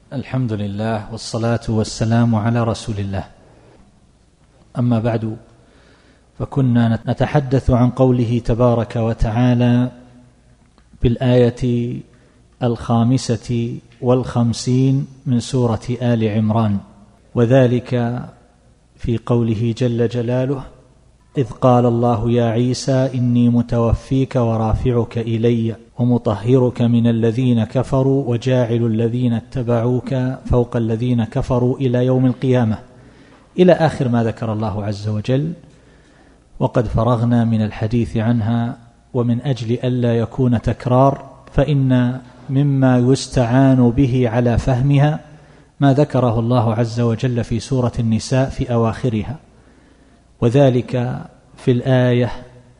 الحمد لله والصلاة والسلام على رسول الله. أما بعد، فكنا نتحدث عن قوله تبارك وتعالى بالآية 55 من سورة آل عمران، وذلك في قوله جل جلاله: إذ قال الله يا عيسى إني متوفيك ورافعك إلي ومطهرك من الذين كفروا وجاعل الذين اتبعوك فوق الذين كفروا إلى يوم القيامة، إلى آخر ما ذكر الله عز وجل. وقد فرغنا من الحديث عنها، ومن أجل ألا يكون تكرار فإن مما يستعان به على فهمها ما ذكره الله عز وجل في سورة النساء في أواخرها، وذلك في الآية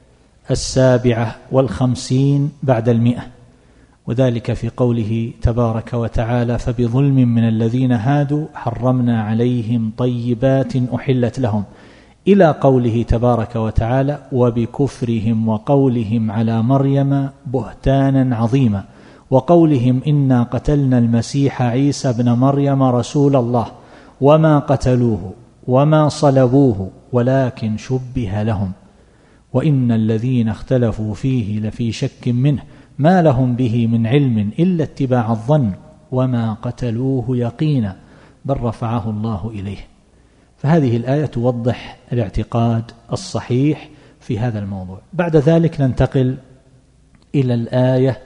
57 بعد 100، وذلك في قوله تبارك وتعالى: فبظلم من الذين هادوا حرمنا عليهم طيبات أحلت لهم، إلى قوله تبارك وتعالى: وبكفرهم وقولهم على مريم بهتانا عظيما، وقولهم إنا قتلنا المسيح عيسى ابن مريم رسول الله وما قتلوه وما صلبوه ولكن شبه لهم وإن الذين اختلفوا فيه لفي شك منه ما لهم به من علم إلا اتباع الظن وما قتلوه يقينا بل رفعه الله إليه. فهذه الآية توضح الاعتقاد الصحيح في هذا الموضوع. بعد ذلك ننتقل إلى الآية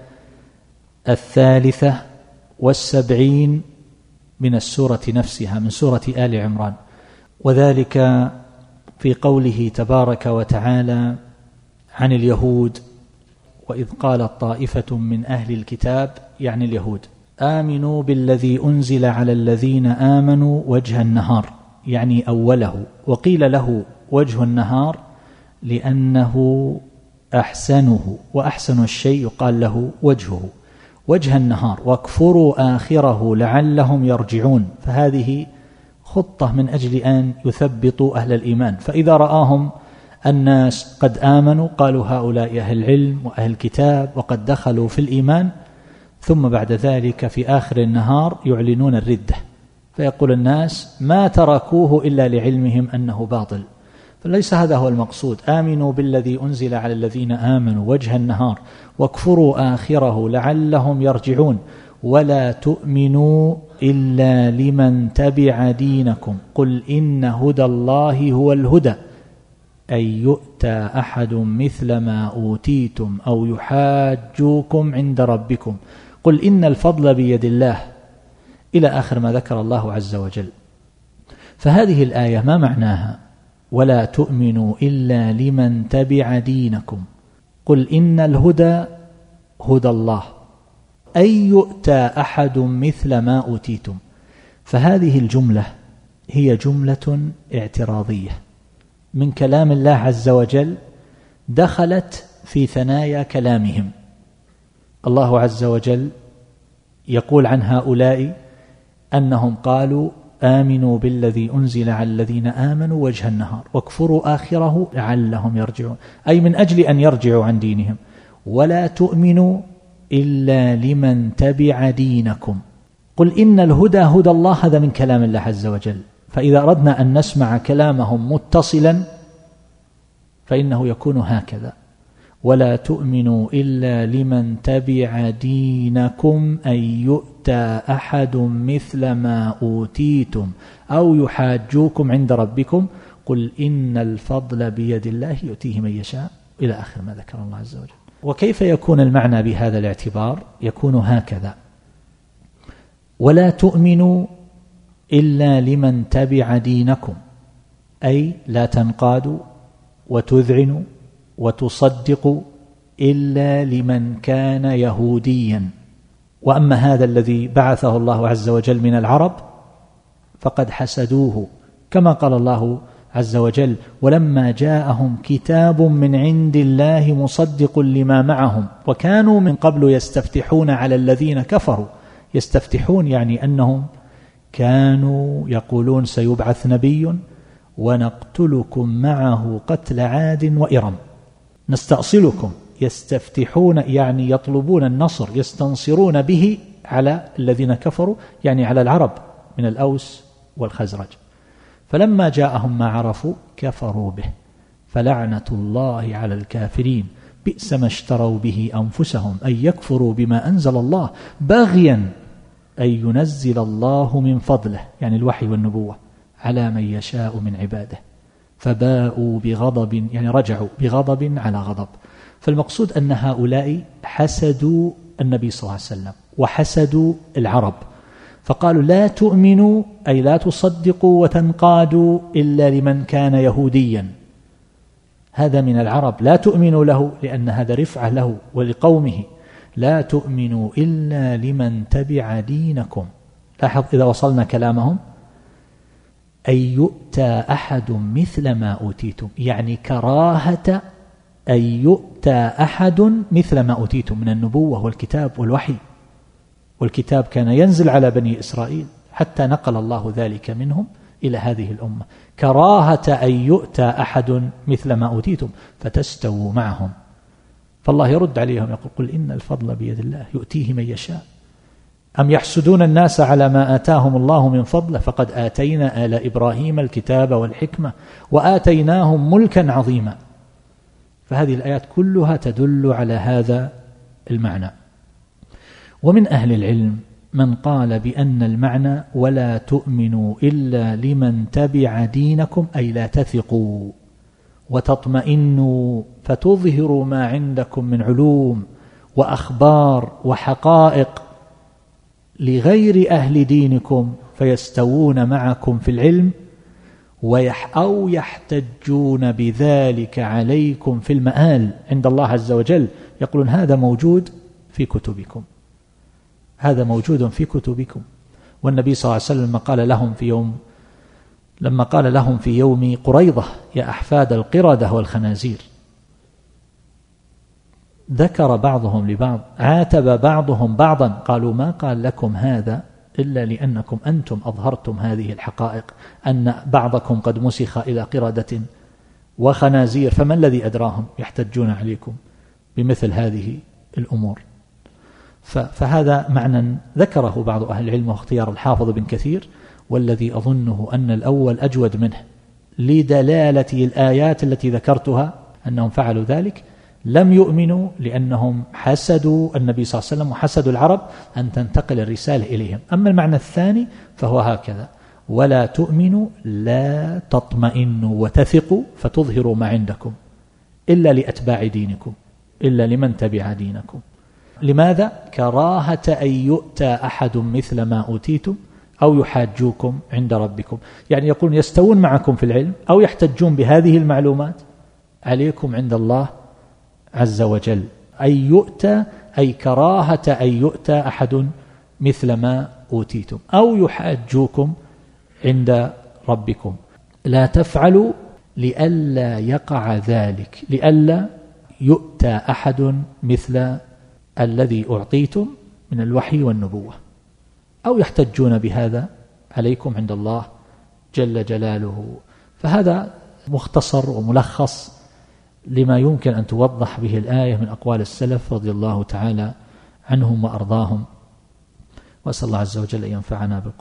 73 من السورة نفسها، من سورة آل عمران، وذلك في قوله تبارك وتعالى عن اليهود: وإذ قالت طائفة من أهل الكتاب، يعني اليهود: آمنوا بالذي أنزل على الذين آمنوا وجه النهار، يعني أوله، وقيل له وجه النهار لأنه أحسنه، وأحسن الشيء يقال له وجهه، وجه النهار، واكفروا آخره لعلهم يرجعون. فهذه خطة من أجل أن يثبطوا أهل الإيمان، فإذا رآهم الناس قد آمنوا قالوا هؤلاء أهل العلم وأهل الكتاب وقد دخلوا في الإيمان، ثم بعد ذلك في آخر النهار يعلنون الردة، فيقول الناس ما تركوه إلا لعلمهم أنه باطل. فليس هذا هو المقصود. آمنوا بالذي أنزل على الذين آمنوا وجه النهار واكفروا آخره لعلهم يرجعون ولا تؤمنوا إلا لمن تبع دينكم قل إن هدى الله هو الهدى أن يؤتى أحد مثل ما أوتيتم أو يحاجوكم عند ربكم قل إن الفضل بيد الله، إلى آخر ما ذكر الله عز وجل. فهذه الآية ما معناها؟ ولا تؤمنوا إلا لمن تبع دينكم قل إن الهدى هدى الله أن يؤتى أحد مثل ما أوتيتم. فهذه الجملة هي جملة اعتراضية من كلام الله عز وجل، دخلت في ثنايا كلامهم. الله عز وجل يقول عن هؤلاء أنهم قالوا آمنوا بالذي أنزل على الذين آمنوا وجه النهار واكفروا آخره لعلهم يرجعون، أي من أجل أن يرجعوا عن دينهم. ولا تؤمنوا إلا لمن تبع دينكم قل إن الهدى هدى الله، هذا من كلام الله عز وجل. فإذا أردنا أن نسمع كلامهم متصلا فإنه يكون هكذا: ولا تؤمنوا إلا لمن تبع دينكم أن يؤتى أحد مثل ما أوتيتم أو يحاجوكم عند ربكم قل إن الفضل بيد الله يؤتيه من يشاء، إلى آخر ما ذكر الله عز وجل. وكيف يكون المعنى بهذا الاعتبار؟ يكون هكذا: ولا تؤمنوا إلا لمن تبع دينكم، أي لا تنقادوا وتذعنوا وتصدقوا إلا لمن كان يهوديا. وأما هذا الذي بعثه الله عز وجل من العرب فقد حسدوه، كما قال الله عز وجل: ولما جاءهم كتاب من عند الله مصدق لما معهم وكانوا من قبل يستفتحون على الذين كفروا. يستفتحون يعني أنهم كانوا يقولون سيبعث نبي ونقتلكم معه قتل عاد وإرم، نستأصلكم. يستفتحون يعني يطلبون النصر، يستنصرون به على الذين كفروا، يعني على العرب من الأوس والخزرج. فلما جاءهم ما عرفوا كفروا به، فلعنة الله على الكافرين بئس ما اشتروا به أنفسهم أن يكفروا بما أنزل الله بغيا أن ينزل الله من فضله، يعني الوحي والنبوة، على من يشاء من عباده، فباءوا بغضب، يعني رجعوا بغضب على غضب. فالمقصود أن هؤلاء حسدوا النبي صلى الله عليه وسلم وحسدوا العرب، فقالوا لا تؤمنوا أي لا تصدقوا وتنقادوا إلا لمن كان يهوديا، هذا من العرب، لا تؤمنوا له لأن هذا رفعة له ولقومه، لا تؤمنوا إلا لمن تبع دينكم. لاحظ إذا وصلنا كلامهم، أن يؤتى أحد مثل ما أوتيتم، يعني كراهة أن يؤتى أحد مثل ما أوتيتم من النبوة والكتاب والوحي، والكتاب كان ينزل على بني إسرائيل حتى نقل الله ذلك منهم إلى هذه الأمة، كراهة أن يؤتى أحد مثل ما أوتيتم فتستووا معهم. فالله يرد عليهم يقول قل إن الفضل بيد الله يؤتيه من يشاء، أم يحسدون الناس على ما آتاهم الله من فضله فقد آتينا آل إبراهيم الكتاب والحكمة وآتيناهم ملكا عظيما. فهذه الآيات كلها تدل على هذا المعنى. ومن أهل العلم من قال بأن المعنى ولا تؤمنوا إلا لمن تبع دينكم، أي لا تثقوا وتطمئنوا فتظهروا ما عندكم من علوم وأخبار وحقائق لغير أهل دينكم فيستوون معكم في العلم أو يحتجون بذلك عليكم في المآل عند الله عز وجل، يقولون هذا موجود في كتبكم، هذا موجود في كتبكم. والنبي صلى الله عليه وسلم لما قال لهم في يوم قريضة يا أحفاد القردة والخنازير، ذكر بعضهم لبعض، عاتب بعضهم بعضا، قالوا ما قال لكم هذا إلا لأنكم أنتم أظهرتم هذه الحقائق، أن بعضكم قد مسخ إلى قردة وخنازير، فما الذي أدراهم يحتجون عليكم بمثل هذه الأمور. فهذا معنى ذكره بعض أهل العلم واختيار الحافظ بن كثير، والذي أظنه أن الأول أجود منه لدلالة الآيات التي ذكرتها أنهم فعلوا ذلك، لم يؤمنوا لأنهم حسدوا النبي صلى الله عليه وسلم وحسدوا العرب أن تنتقل الرسالة إليهم. أما المعنى الثاني فهو هكذا، ولا تؤمنوا لا تطمئنوا وتثقوا فتظهروا ما عندكم إلا لأتباع دينكم، إلا لمن تبع دينكم. لماذا؟ كراهة أن يؤتى أحد مثل ما أوتيتم أو يحاجوكم عند ربكم، يعني يقولون يستوون معكم في العلم أو يحتجون بهذه المعلومات عليكم عند الله عز وجل. أن يؤتى أي كراهة أن يؤتى أحد مثل ما أوتيتم أو يحاجوكم عند ربكم. لا تفعلوا لئلا يقع ذلك، لئلا يؤتى أحد مثل الذي أعطيتم من الوحي والنبوة أو يحتجون بهذا عليكم عند الله جل جلاله. فهذا مختصر وملخص لما يمكن أن توضح به الآية من أقوال السلف رضي الله تعالى عنهم وأرضاهم، وأسأل الله عز وجل أن ينفعنا